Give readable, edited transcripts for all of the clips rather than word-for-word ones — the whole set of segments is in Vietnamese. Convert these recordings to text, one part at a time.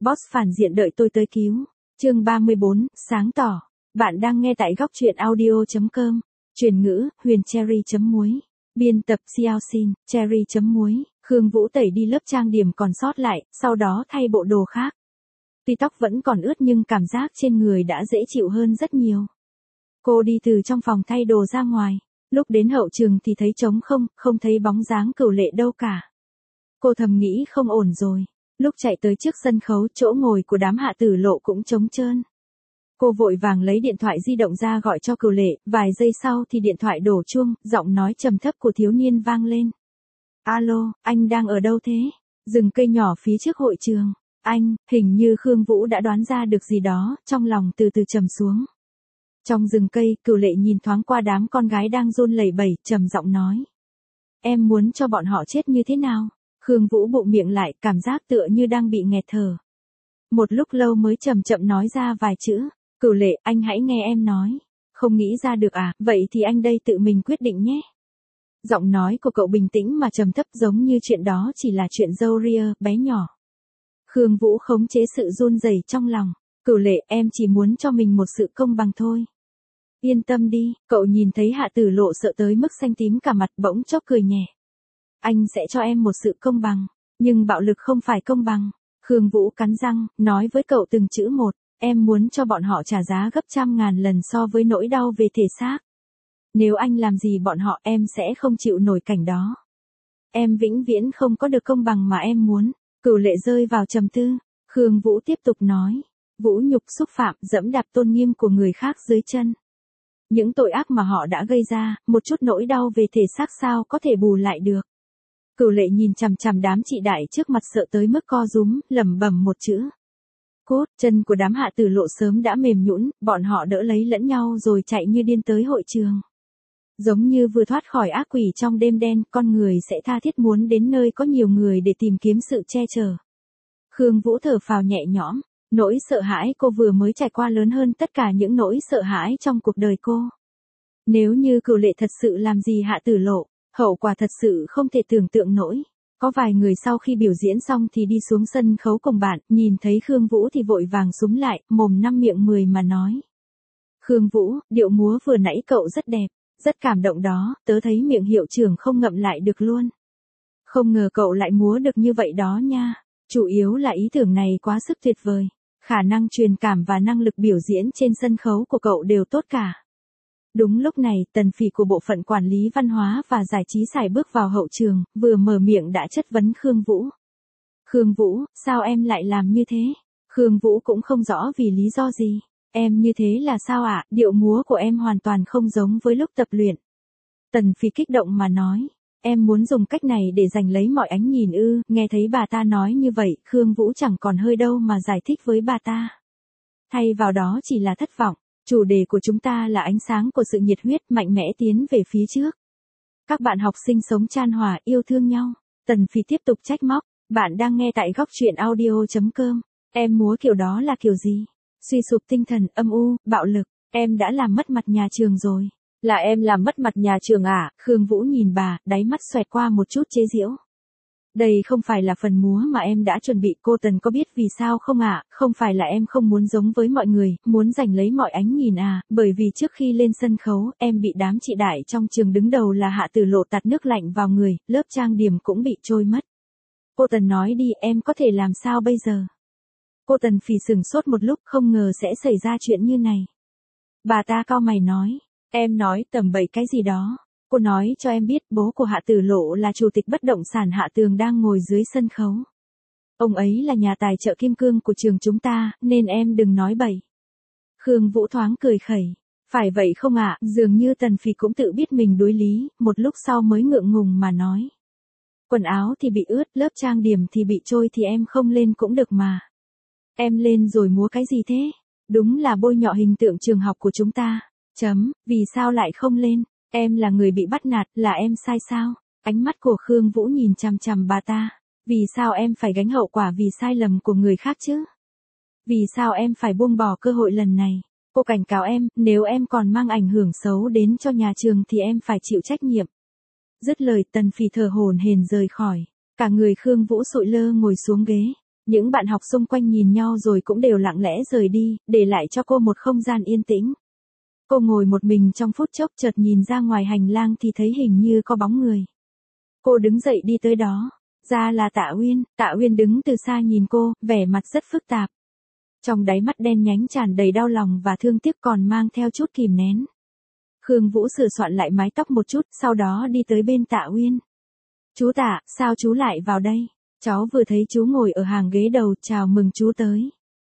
Boss phản diện đợi tôi tới cứu. Chương 34, sáng tỏ. Bạn đang nghe tại góc truyện audio.com. Truyền ngữ, Huyền Cherry.muối. Biên tập Xiao Xin, Cherry.muối. Khương Vũ tẩy đi lớp trang điểm còn sót lại, sau đó thay bộ đồ khác. Tuy tóc vẫn còn ướt nhưng cảm giác trên người đã dễ chịu hơn rất nhiều. Cô đi từ trong phòng thay đồ ra ngoài. Lúc đến hậu trường thì thấy trống không, không thấy bóng dáng Cửu Lệ đâu cả. Cô thầm nghĩ không ổn rồi. Lúc chạy tới trước sân khấu, chỗ ngồi của đám Hạ Tử Lộ cũng trống trơn. Cô vội vàng lấy điện thoại di động ra gọi cho Cửu Lệ, vài giây sau thì điện thoại đổ chuông, giọng nói trầm thấp của thiếu niên vang lên. Alo, anh đang ở đâu thế? Rừng cây nhỏ phía trước hội trường. Anh, hình như Khương Vũ đã đoán ra được gì đó, trong lòng từ từ trầm xuống. Trong rừng cây, Cửu Lệ nhìn thoáng qua đám con gái đang run lẩy bẩy, trầm giọng nói. Em muốn cho bọn họ chết như thế nào? Khương Vũ bụng miệng lại, cảm giác tựa như đang bị nghẹt thở. Một lúc lâu mới chậm chậm nói ra vài chữ. Cửu Lệ, anh hãy nghe em nói. Không nghĩ ra được à, vậy thì anh đây tự mình quyết định nhé. Giọng nói của cậu bình tĩnh mà trầm thấp, giống như chuyện đó chỉ là chuyện râu ria, bé nhỏ. Khương Vũ khống chế sự run rẩy trong lòng. Cửu Lệ, em chỉ muốn cho mình một sự công bằng thôi. Yên tâm đi, cậu nhìn thấy Hạ Tử Lộ sợ tới mức xanh tím cả mặt, bỗng chốc cười nhẹ. Anh sẽ cho em một sự công bằng, nhưng bạo lực không phải công bằng. Khương Vũ cắn răng, nói với cậu từng chữ một, em muốn cho bọn họ trả giá gấp trăm ngàn lần so với nỗi đau về thể xác. Nếu anh làm gì bọn họ, em sẽ không chịu nổi cảnh đó. Em vĩnh viễn không có được công bằng mà em muốn. Cửu Lệ rơi vào trầm tư. Khương Vũ tiếp tục nói, vũ nhục, xúc phạm, dẫm đạp tôn nghiêm của người khác dưới chân. Những tội ác mà họ đã gây ra, một chút nỗi đau về thể xác sao có thể bù lại được. Cửu Lệ nhìn chằm chằm đám chị đại trước mặt sợ tới mức co rúm, lẩm bẩm một chữ. Cốt, chân của đám Hạ Tử Lộ sớm đã mềm nhũn, bọn họ đỡ lấy lẫn nhau rồi chạy như điên tới hội trường. Giống như vừa thoát khỏi ác quỷ trong đêm đen, con người sẽ tha thiết muốn đến nơi có nhiều người để tìm kiếm sự che chở. Khương Vũ thở phào nhẹ nhõm, nỗi sợ hãi cô vừa mới trải qua lớn hơn tất cả những nỗi sợ hãi trong cuộc đời cô. Nếu như Cửu Lệ thật sự làm gì Hạ Tử Lộ, hậu quả thật sự không thể tưởng tượng nổi. Có vài người sau khi biểu diễn xong thì đi xuống sân khấu cùng bạn, nhìn thấy Khương Vũ thì vội vàng súm lại, mồm năm miệng mười mà nói. Khương Vũ, điệu múa vừa nãy cậu rất đẹp, rất cảm động đó, tớ thấy miệng hiệu trưởng không ngậm lại được luôn. Không ngờ cậu lại múa được như vậy đó nha, chủ yếu là ý tưởng này quá sức tuyệt vời. Khả năng truyền cảm và năng lực biểu diễn trên sân khấu của cậu đều tốt cả. Đúng lúc này, Tần Phỉ của bộ phận quản lý văn hóa và giải trí sải bước vào hậu trường, vừa mở miệng đã chất vấn Khương Vũ. Khương Vũ, sao em lại làm như thế? Khương Vũ cũng không rõ vì lý do gì. Em như thế là sao ạ? Điệu múa của em hoàn toàn không giống với lúc tập luyện. Tần Phỉ kích động mà nói. Em muốn dùng cách này để giành lấy mọi ánh nhìn ư? Nghe thấy bà ta nói như vậy, Khương Vũ chẳng còn hơi đâu mà giải thích với bà ta. Thay vào đó chỉ là thất vọng. Chủ đề của chúng ta là ánh sáng của sự nhiệt huyết, mạnh mẽ tiến về phía trước. Các bạn học sinh sống chan hòa, yêu thương nhau. Tần Phỉ tiếp tục trách móc. Bạn đang nghe tại góc truyện audio.com. Em múa kiểu đó là kiểu gì? Suy sụp tinh thần, âm u, bạo lực. Em đã làm mất mặt nhà trường rồi. Là em làm mất mặt nhà trường à? Khương Vũ nhìn bà, đáy mắt xoẹt qua một chút chế giễu. Đây không phải là phần múa mà em đã chuẩn bị, cô Tần có biết vì sao không ạ? Không phải là em không muốn giống với mọi người, muốn giành lấy mọi ánh nhìn à, bởi vì trước khi lên sân khấu, em bị đám chị đại trong trường đứng đầu là Hạ Tử Lộ tạt nước lạnh vào người, lớp trang điểm cũng bị trôi mất. Cô Tần nói đi, em có thể làm sao bây giờ? Cô Tần Phỉ sửng sốt một lúc, không ngờ sẽ xảy ra chuyện như này. Bà ta cau mày nói, em nói tầm bậy cái gì đó. Cô nói cho em biết bố của Hạ Tử Lộ là chủ tịch bất động sản Hạ Tường đang ngồi dưới sân khấu. Ông ấy là nhà tài trợ kim cương của trường chúng ta, nên em đừng nói bậy. Khương Vũ thoáng cười khẩy. Phải vậy không ạ? Dường như Tần Phỉ cũng tự biết mình đối lý, một lúc sau mới ngượng ngùng mà nói. Quần áo thì bị ướt, lớp trang điểm thì bị trôi thì em không lên cũng được mà. Em lên rồi múa cái gì thế? Đúng là bôi nhọ hình tượng trường học của chúng ta. Vì sao lại không lên? Em là người bị bắt nạt, là em sai sao? Ánh mắt của Khương Vũ nhìn chằm chằm bà ta. Vì sao em phải gánh hậu quả vì sai lầm của người khác chứ? Vì sao em phải buông bỏ cơ hội lần này? Cô cảnh cáo em, nếu em còn mang ảnh hưởng xấu đến cho nhà trường thì em phải chịu trách nhiệm. Dứt lời, Tần Phỉ thở hổn hển rời khỏi. Cả người Khương Vũ sụi lơ ngồi xuống ghế. Những bạn học xung quanh nhìn nhau rồi cũng đều lặng lẽ rời đi, để lại cho cô một không gian yên tĩnh. Cô ngồi một mình trong phút chốc, chợt nhìn ra ngoài hành lang thì thấy hình như có bóng người. Cô đứng dậy đi tới đó. Ra là Tạ Uyên đứng từ xa nhìn cô, vẻ mặt rất phức tạp. Trong đáy mắt đen nhánh tràn đầy đau lòng và thương tiếc, còn mang theo chút kìm nén. Khương Vũ sửa soạn lại mái tóc một chút, sau đó đi tới bên Tạ Uyên. Chú Tạ, sao chú lại vào đây? Cháu vừa thấy chú ngồi ở hàng ghế đầu, chào mừng chú tới.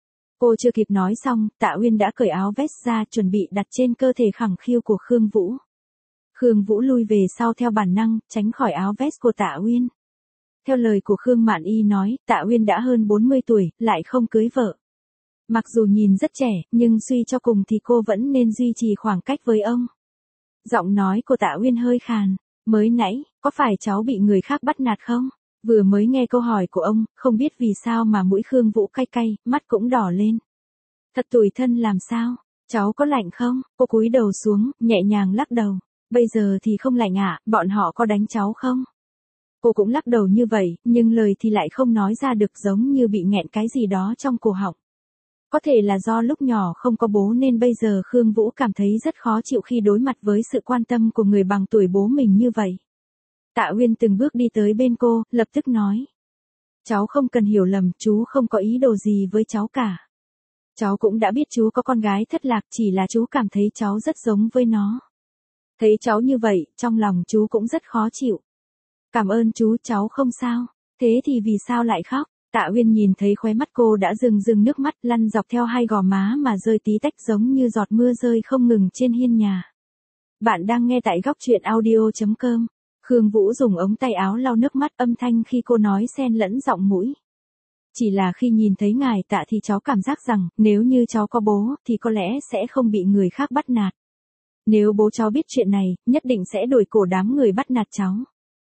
Cô chưa kịp nói xong, Tạ Uyên đã cởi áo vest ra, chuẩn bị đặt trên cơ thể khẳng khiu của Khương Vũ. Khương Vũ lui về sau theo bản năng, tránh khỏi áo vest của Tạ Uyên. Theo lời của Khương Mạn Y nói, Tạ Uyên đã hơn 40 tuổi, lại không cưới vợ. Mặc dù nhìn rất trẻ, nhưng suy cho cùng thì cô vẫn nên duy trì khoảng cách với ông. Giọng nói của Tạ Uyên hơi khàn. Mới nãy, có phải cháu bị người khác bắt nạt không? Vừa mới nghe câu hỏi của ông, không biết vì sao mà mũi Khương Vũ cay cay, mắt cũng đỏ lên. Thật tủi thân làm sao? Cháu có lạnh không? Cô cúi đầu xuống, nhẹ nhàng lắc đầu. Bây giờ thì không lạnh ạ, bọn họ có đánh cháu không? Cô cũng lắc đầu như vậy, nhưng lời thì lại không nói ra được, giống như bị nghẹn cái gì đó trong cổ họng. Có thể là do lúc nhỏ không có bố nên bây giờ Khương Vũ cảm thấy rất khó chịu khi đối mặt với sự quan tâm của người bằng tuổi bố mình như vậy. Tạ Uyên từng bước đi tới bên cô, lập tức nói. Cháu không cần hiểu lầm, chú không có ý đồ gì với cháu cả. Cháu cũng đã biết chú có con gái thất lạc, chỉ là chú cảm thấy cháu rất giống với nó. Thấy cháu như vậy, trong lòng chú cũng rất khó chịu. Cảm ơn chú, cháu không sao. Thế thì vì sao lại khóc? Tạ Uyên nhìn thấy khóe mắt cô đã rưng nước mắt lăn dọc theo hai gò má mà rơi tí tách giống như giọt mưa rơi không ngừng trên hiên nhà. Bạn đang nghe tại góc truyện audio.com. Khương Vũ dùng ống tay áo lau nước mắt, âm thanh khi cô nói xen lẫn giọng mũi. Chỉ là khi nhìn thấy ngài Tạ thì cháu cảm giác rằng, nếu như cháu có bố, thì có lẽ sẽ không bị người khác bắt nạt. Nếu bố cháu biết chuyện này, nhất định sẽ đuổi cổ đám người bắt nạt cháu.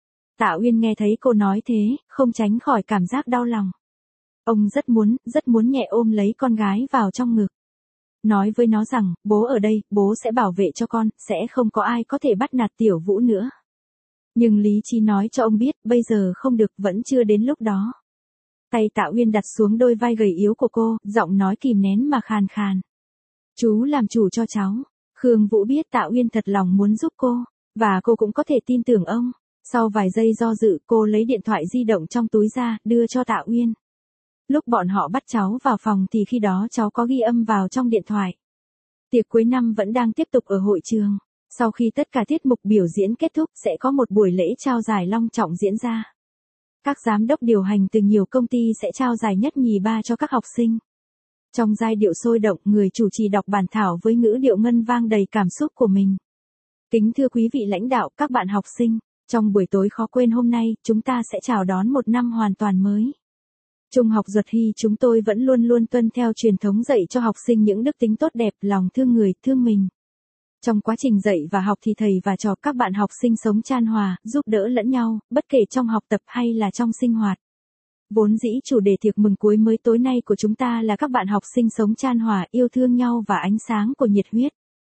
Tạ Uyên nghe thấy cô nói thế, không tránh khỏi cảm giác đau lòng. Ông rất muốn nhẹ ôm lấy con gái vào trong ngực. Nói với nó rằng, bố ở đây, bố sẽ bảo vệ cho con, sẽ không có ai có thể bắt nạt Tiểu Vũ nữa. Nhưng lý trí nói cho ông biết, bây giờ không được, vẫn chưa đến lúc đó. Tay Tạ Uyên đặt xuống đôi vai gầy yếu của cô, giọng nói kìm nén mà khàn khàn. Chú làm chủ cho cháu. Khương Vũ biết Tạ Uyên thật lòng muốn giúp cô, và cô cũng có thể tin tưởng ông. Sau vài giây do dự, cô lấy điện thoại di động trong túi ra, đưa cho Tạ Uyên. Lúc bọn họ bắt cháu vào phòng thì khi đó cháu có ghi âm vào trong điện thoại. Tiệc cuối năm vẫn đang tiếp tục ở hội trường. Sau khi tất cả tiết mục biểu diễn kết thúc sẽ có một buổi lễ trao giải long trọng diễn ra. Các giám đốc điều hành từ nhiều công ty sẽ trao giải nhất nhì ba cho các học sinh. Trong giai điệu sôi động, người chủ trì đọc bản thảo với ngữ điệu ngân vang đầy cảm xúc của mình. Kính thưa quý vị lãnh đạo, các bạn học sinh, trong buổi tối khó quên hôm nay, chúng ta sẽ chào đón một năm hoàn toàn mới. Trung học Duật Hy chúng tôi vẫn luôn luôn tuân theo truyền thống dạy cho học sinh những đức tính tốt đẹp, lòng thương người, thương mình. Trong quá trình dạy và học thì thầy và trò các bạn học sinh sống chan hòa, giúp đỡ lẫn nhau, bất kể trong học tập hay là trong sinh hoạt. Vốn dĩ chủ đề tiệc mừng cuối mới tối nay của chúng ta là các bạn học sinh sống chan hòa, yêu thương nhau và ánh sáng của nhiệt huyết.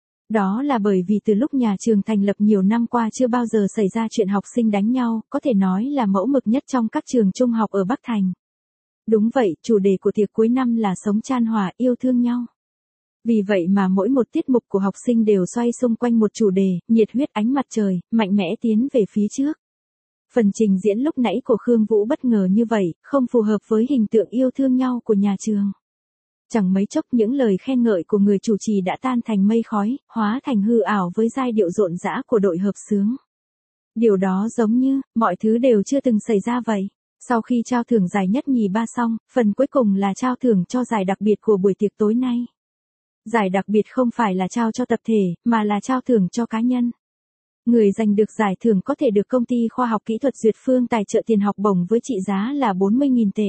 Đó là bởi vì từ lúc nhà trường thành lập nhiều năm qua chưa bao giờ xảy ra chuyện học sinh đánh nhau, có thể nói là mẫu mực nhất trong các trường trung học ở Bắc Thành. Đúng vậy, chủ đề của tiệc cuối năm là sống chan hòa, yêu thương nhau. Vì vậy mà mỗi một tiết mục của học sinh đều xoay xung quanh một chủ đề, nhiệt huyết, ánh mặt trời, mạnh mẽ tiến về phía trước. Phần trình diễn lúc nãy của Khương Vũ bất ngờ như vậy, không phù hợp với hình tượng yêu thương nhau của nhà trường. Chẳng mấy chốc những lời khen ngợi của người chủ trì đã tan thành mây khói, hóa thành hư ảo với giai điệu rộn rã của đội hợp xướng. Điều đó giống như, mọi thứ đều chưa từng xảy ra vậy. Sau khi trao thưởng giải nhất nhì ba xong, phần cuối cùng là trao thưởng cho giải đặc biệt của buổi tiệc tối nay. Giải đặc biệt không phải là trao cho tập thể, mà là trao thưởng cho cá nhân. Người giành được giải thưởng có thể được công ty khoa học kỹ thuật Duyệt Phương tài trợ tiền học bổng với trị giá là 40.000 tệ.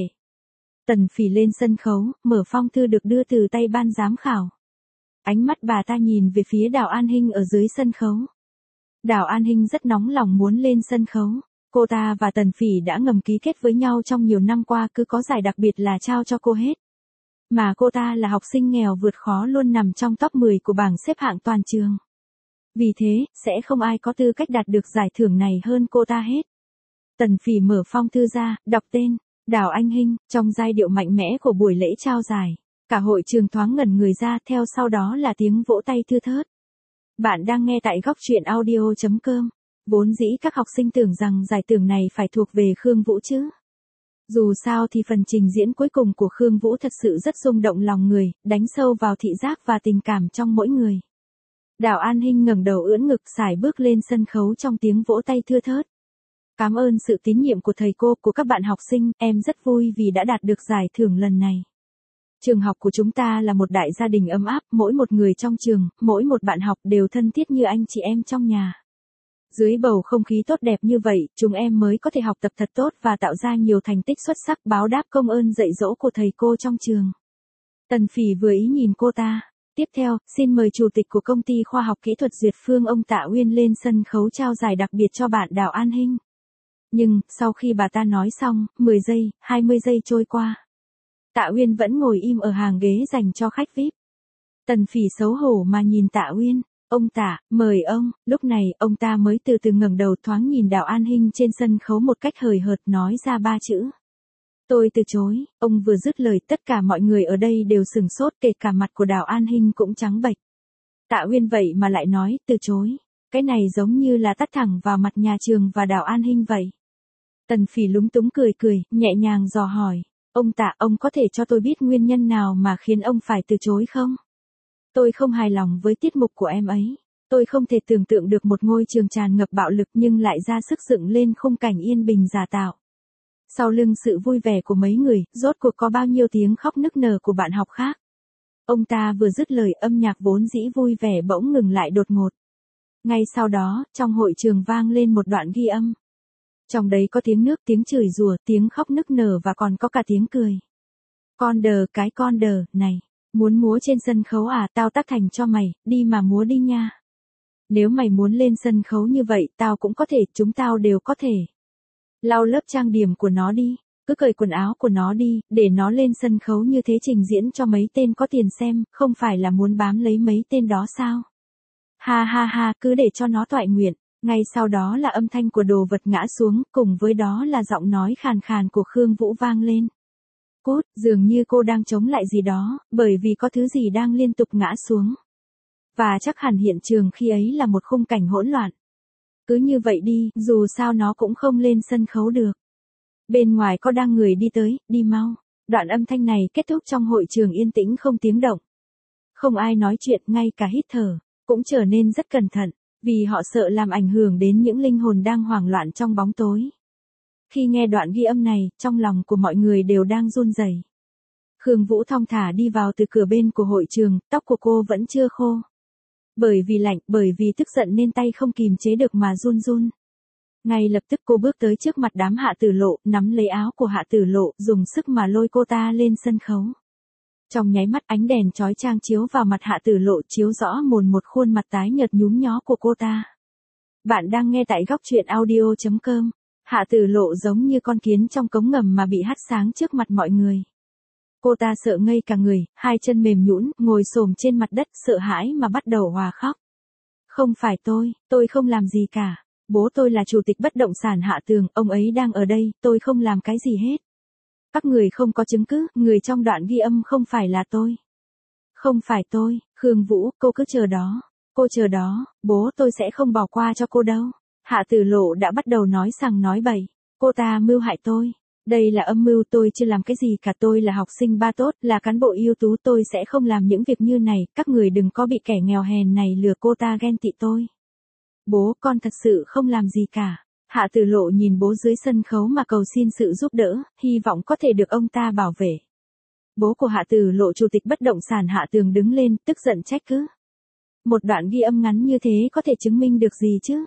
Tần Phỉ lên sân khấu, mở phong thư được đưa từ tay ban giám khảo. Ánh mắt bà ta nhìn về phía Đào An Hinh ở dưới sân khấu. Đào An Hinh rất nóng lòng muốn lên sân khấu. Cô ta và Tần Phỉ đã ngầm ký kết với nhau trong nhiều năm qua, cứ có giải đặc biệt là trao cho cô hết. Mà cô ta là học sinh nghèo vượt khó luôn nằm trong top 10 của bảng xếp hạng toàn trường. Vì thế, sẽ không ai có tư cách đạt được giải thưởng này hơn cô ta hết. Tần Phỉ mở phong thư ra, đọc tên. Đào Anh Hinh, trong giai điệu mạnh mẽ của buổi lễ trao giải. Cả hội trường thoáng ngẩn người ra, theo sau đó là tiếng vỗ tay thưa thớt. Bạn đang nghe tại góc truyện audio.com. Vốn dĩ các học sinh tưởng rằng giải thưởng này phải thuộc về Khương Vũ chứ. Dù sao thì phần trình diễn cuối cùng của Khương Vũ thật sự rất rung động lòng người, đánh sâu vào thị giác và tình cảm trong mỗi người. Đào An Hinh ngẩng đầu ưỡn ngực sải bước lên sân khấu trong tiếng vỗ tay thưa thớt. Cảm ơn sự tín nhiệm của thầy cô, của các bạn học sinh, em rất vui vì đã đạt được giải thưởng lần này. Trường học của chúng ta là một đại gia đình ấm áp, mỗi một người trong trường, mỗi một bạn học đều thân thiết như anh chị em trong nhà. Dưới bầu không khí tốt đẹp như vậy, chúng em mới có thể học tập thật tốt và tạo ra nhiều thành tích xuất sắc báo đáp công ơn dạy dỗ của thầy cô trong trường. Tần Phỉ vừa ý nhìn cô ta. Tiếp theo, xin mời Chủ tịch của Công ty Khoa học Kỹ thuật Duyệt Phương ông Tạ Uyên lên sân khấu trao giải đặc biệt cho bạn Đào An Hinh. Nhưng, sau khi bà ta nói xong, 10 giây, 20 giây trôi qua. Tạ Uyên vẫn ngồi im ở hàng ghế dành cho khách VIP. Tần Phỉ xấu hổ mà nhìn Tạ Uyên. Ông Tạ, mời ông. Lúc này, ông ta mới từ từ ngẩng đầu thoáng nhìn Đào An Hinh trên sân khấu một cách hời hợt nói ra 3 chữ. Tôi từ chối. Ông vừa dứt lời tất cả mọi người ở đây đều sửng sốt, kể cả mặt của Đào An Hinh cũng trắng bệch. Tạ Uyên vậy mà lại nói từ chối. Cái này giống như là tát thẳng vào mặt nhà trường và Đào An Hinh vậy. Tần Phỉ lúng túng cười cười, nhẹ nhàng dò hỏi. Ông Tạ, ông có thể cho tôi biết nguyên nhân nào mà khiến ông phải từ chối không? Tôi không hài lòng với tiết mục của em ấy. Tôi không thể tưởng tượng được một ngôi trường tràn ngập bạo lực nhưng lại ra sức dựng lên khung cảnh yên bình giả tạo. Sau lưng sự vui vẻ của mấy người, rốt cuộc có bao nhiêu tiếng khóc nức nở của bạn học khác. Ông ta vừa dứt lời, âm nhạc vốn dĩ vui vẻ bỗng ngừng lại đột ngột. Ngay sau đó, trong hội trường vang lên một đoạn ghi âm. Trong đấy có tiếng nước, tiếng chửi rủa, tiếng khóc nức nở và còn có cả tiếng cười. Con đờ, cái con đờ, này, muốn múa trên sân khấu à, tao tắt thành cho mày, đi mà múa đi nha. Nếu mày muốn lên sân khấu như vậy, tao cũng có thể, chúng tao đều có thể. Lau lớp trang điểm của nó đi, cứ cởi quần áo của nó đi, để nó lên sân khấu như thế trình diễn cho mấy tên có tiền xem, không phải là muốn bám lấy mấy tên đó sao? Ha ha ha, cứ để cho nó toại nguyện. Ngay sau đó là âm thanh của đồ vật ngã xuống, cùng với đó là giọng nói khàn khàn của Khương Vũ vang lên. Cút, dường như cô đang chống lại gì đó, bởi vì có thứ gì đang liên tục ngã xuống. Và chắc hẳn hiện trường khi ấy là một khung cảnh hỗn loạn. Cứ như vậy đi, dù sao nó cũng không lên sân khấu được. Bên ngoài có đang người đi tới, đi mau. Đoạn âm thanh này kết thúc trong hội trường yên tĩnh không tiếng động. Không ai nói chuyện, ngay cả hít thở, cũng trở nên rất cẩn thận, vì họ sợ làm ảnh hưởng đến những linh hồn đang hoảng loạn trong bóng tối. Khi nghe đoạn ghi âm này, trong lòng của mọi người đều đang run rẩy. Khương Vũ thong thả đi vào từ cửa bên của hội trường, tóc của cô vẫn chưa khô. Bởi vì lạnh, bởi vì tức giận nên tay không kìm chế được mà run run. Ngay lập tức cô bước tới trước mặt đám Hạ Tử Lộ, nắm lấy áo của Hạ Tử Lộ, dùng sức mà lôi cô ta lên sân khấu. Trong nháy mắt ánh đèn chói chang chiếu vào mặt Hạ Tử Lộ, chiếu rõ mồn một khuôn mặt tái nhợt nhúm nhó của cô ta. Bạn đang nghe tại góc truyện audio.com. Hạ Tử Lộ giống như con kiến trong cống ngầm mà bị hắt sáng trước mặt mọi người. Cô ta sợ ngây cả người, hai chân mềm nhũn, ngồi xổm trên mặt đất, sợ hãi mà bắt đầu òa khóc. Không phải tôi không làm gì cả. Bố tôi là chủ tịch bất động sản Hạ Tường, ông ấy đang ở đây, tôi không làm cái gì hết. Các người không có chứng cứ, người trong đoạn ghi âm không phải là tôi. Không phải tôi, Khương Vũ, cô cứ chờ đó. Cô chờ đó, bố tôi sẽ không bỏ qua cho cô đâu. Hạ Tử Lộ đã bắt đầu nói sằng nói bậy. Cô ta mưu hại tôi. Đây là âm mưu, tôi chưa làm cái gì cả, tôi là học sinh ba tốt, là cán bộ ưu tú, tôi sẽ không làm những việc như này, các người đừng có bị kẻ nghèo hèn này lừa. Cô ta ghen tị tôi. Bố, con thật sự không làm gì cả. Hạ Tử Lộ nhìn bố dưới sân khấu mà cầu xin sự giúp đỡ, hy vọng có thể được ông ta bảo vệ. Bố của Hạ Tử Lộ, chủ tịch bất động sản Hạ Tường, đứng lên, tức giận trách cứ. Một đoạn ghi âm ngắn như thế có thể chứng minh được gì chứ?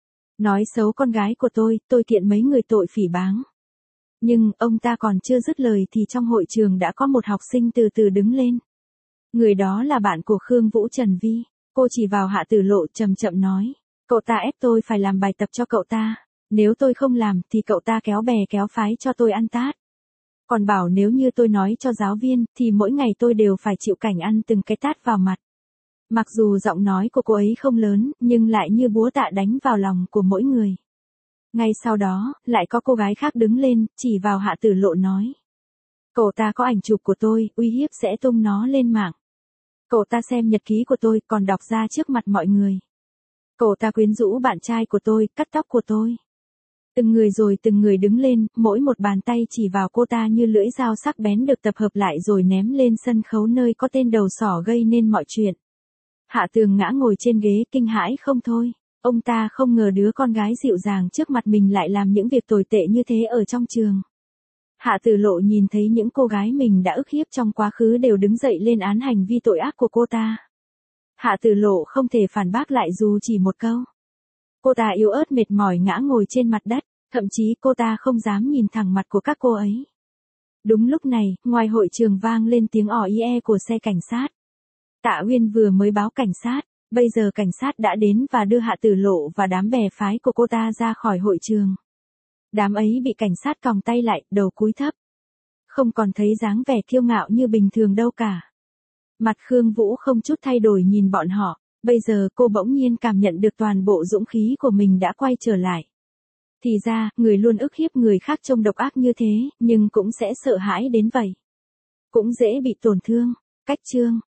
Nói xấu con gái của tôi kiện mấy người tội phỉ báng. Nhưng, ông ta còn chưa dứt lời thì trong hội trường đã có một học sinh từ từ đứng lên. Người đó là bạn của Khương Vũ, Trần Vi. Cô chỉ vào Hạ Tử Lộ chậm chậm nói. Cậu ta ép tôi phải làm bài tập cho cậu ta. Nếu tôi không làm thì cậu ta kéo bè kéo phái cho tôi ăn tát. Còn bảo nếu như tôi nói cho giáo viên thì mỗi ngày tôi đều phải chịu cảnh ăn từng cái tát vào mặt. Mặc dù giọng nói của cô ấy không lớn nhưng lại như búa tạ đánh vào lòng của mỗi người. Ngay sau đó, lại có cô gái khác đứng lên, chỉ vào Hạ Tử Lộ nói. Cậu ta có ảnh chụp của tôi, uy hiếp sẽ tung nó lên mạng. Cậu ta xem nhật ký của tôi, còn đọc ra trước mặt mọi người. Cậu ta quyến rũ bạn trai của tôi, cắt tóc của tôi. Từng người rồi từng người đứng lên, mỗi một bàn tay chỉ vào cô ta như lưỡi dao sắc bén được tập hợp lại rồi ném lên sân khấu nơi có tên đầu sỏ gây nên mọi chuyện. Hạ Tường ngã ngồi trên ghế kinh hãi không thôi. Ông ta không ngờ đứa con gái dịu dàng trước mặt mình lại làm những việc tồi tệ như thế ở trong trường. Hạ Tử Lộ nhìn thấy những cô gái mình đã ức hiếp trong quá khứ đều đứng dậy lên án hành vi tội ác của cô ta. Hạ Tử Lộ không thể phản bác lại dù chỉ một câu. Cô ta yếu ớt mệt mỏi ngã ngồi trên mặt đất, thậm chí cô ta không dám nhìn thẳng mặt của các cô ấy. Đúng lúc này, ngoài hội trường vang lên tiếng ò ie của xe cảnh sát. Tạ Uyên vừa mới báo cảnh sát, bây giờ cảnh sát đã đến và đưa Hạ Tử Lộ và đám bè phái của cô ta ra khỏi hội trường. Đám ấy bị cảnh sát còng tay lại, đầu cúi thấp. Không còn thấy dáng vẻ kiêu ngạo như bình thường đâu cả. Mặt Khương Vũ không chút thay đổi nhìn bọn họ, bây giờ cô bỗng nhiên cảm nhận được toàn bộ dũng khí của mình đã quay trở lại. Thì ra, người luôn ức hiếp người khác trông độc ác như thế, nhưng cũng sẽ sợ hãi đến vậy. Cũng dễ bị tổn thương. Cách chương